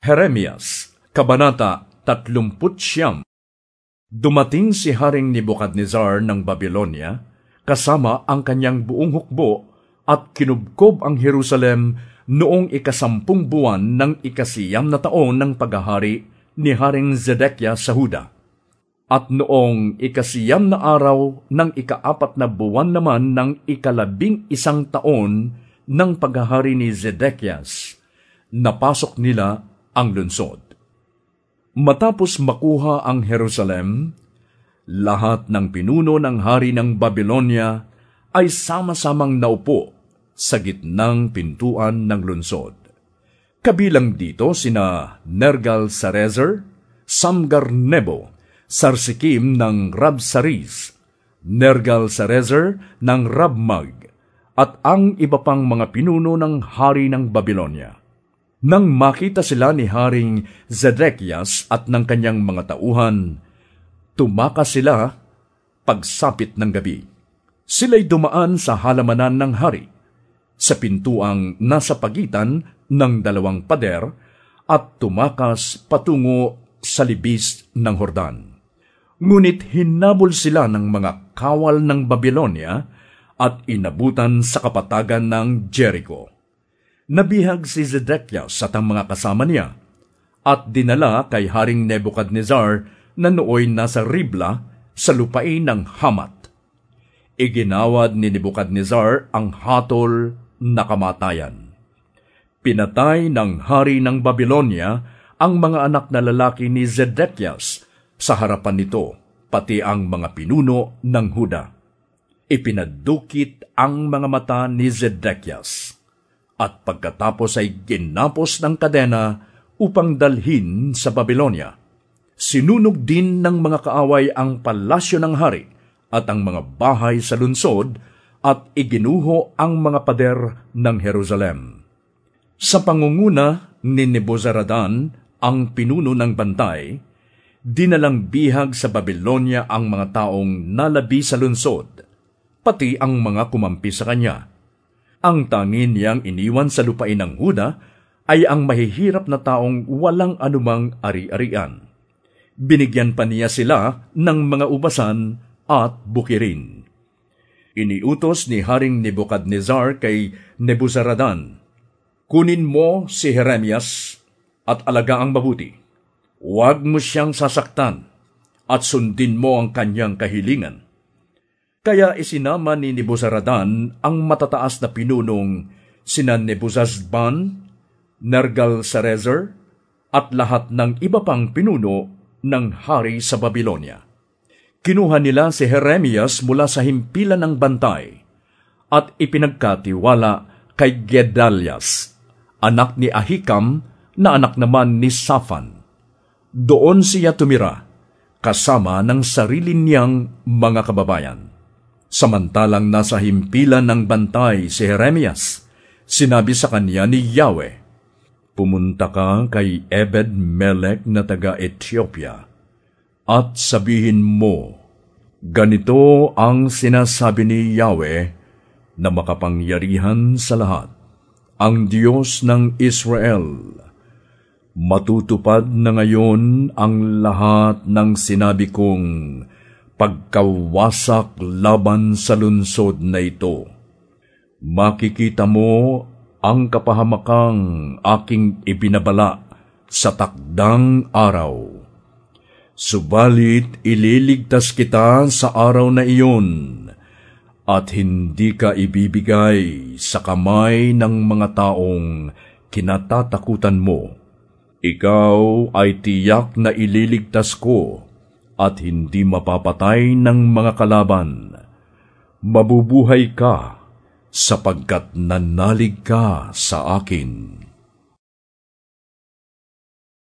Jeremias, Kabanata 39. Dumating si Haring Nebukadnezar ng Babylonia, kasama ang kanyang buong hukbo, at kinubkob ang Jerusalem noong 10 buwan ng 9 na taon ng paghahari ni Haring Zedekias sa Huda. At noong 9 na araw ng 4 na buwan naman ng 11 taon ng paghahari ni Zedekias, napasok nila ang lunsod. Matapos makuha ang Jerusalem, lahat ng pinuno ng hari ng Babylonia ay sama-samang naupo sa gitnang pintuan ng lunsod. Kabilang dito sina Nergal-Sarezer, Samgar-Nebo, Sarsikim ng Rabsaris, Nergal-Sarezer ng Rabmag, at ang iba pang mga pinuno ng hari ng Babylonia. Nang makita sila ni Haring Zedekias at ng kanyang mga tauhan, tumakas sila pagsapit ng gabi. Sila'y dumaan sa halamanan ng hari, sa pintuang nasa pagitan ng 2 pader, at tumakas patungo sa libis ng Hordan. Ngunit hinabol sila ng mga kawal ng Babylonia at inabutan sa kapatagan ng Jericho. Nabihag si Zedekias at ang mga kasama niya, at dinala kay Haring Nebukadnezar na nooy nasa Ribla sa lupain ng Hamat. Iginawad ni Nebukadnezar ang hatol na kamatayan. Pinatay ng hari ng Babylonia ang mga anak na lalaki ni Zedekias sa harapan nito, pati ang mga pinuno ng Huda. Ipinadukit ang mga mata ni Zedekias, at pagkatapos ay ginapos ng kadena upang dalhin sa Babylonia. Sinunog din ng mga kaaway ang palasyo ng hari at ang mga bahay sa lunsod, at iginuho ang mga pader ng Jerusalem. Sa pangunguna ni Nebuzaradan, ang pinuno ng bantay, dinalang bihag sa Babylonia ang mga taong nalabi sa lunsod, pati ang mga kumampi sa kanya. Ang tangin niyang iniwan sa lupain ng Huda ay ang mahihirap na taong walang anumang ari-arian. Binigyan pa niya sila ng mga ubasan at bukirin. Iniutos ni Haring Nebukadnezar kay Nebuzaradan, "Kunin mo si Jeremias at alagaang mabuti. Huwag mo siyang sasaktan at sundin mo ang kanyang kahilingan." Kaya isinama ni Nebuzaradan ang matataas na pinunong sina Nebuzazban, Nergal-Sarezer, at lahat ng iba pang pinuno ng hari sa Babylonia. Kinuha nila si Jeremias mula sa himpilan ng bantay at ipinagkatiwala kay Gedalias, anak ni Ahikam na anak naman ni Safan. Doon siya tumira, kasama ng sarili niyang mga kababayan. Samantalang nasa himpilan ng bantay si Jeremias, sinabi sa kanya ni Yahweh, "Pumunta ka kay Ebed-Melech na taga-Ethiopia, at sabihin mo, ganito ang sinasabi ni Yahweh na makapangyarihan sa lahat, ang Diyos ng Israel. Matutupad na ngayon ang lahat ng sinabi kong pagkawasak laban sa lunsod na ito. Makikita mo ang kapahamakang aking ibinabala sa takdang araw. Subalit ililigtas kita sa araw na iyon, at hindi ka ibibigay sa kamay ng mga taong kinatatakutan mo. Ikaw ay tiyak na ililigtas ko at hindi mapapatay ng mga kalaban. Mabubuhay ka sapagkat nanalig ka sa akin."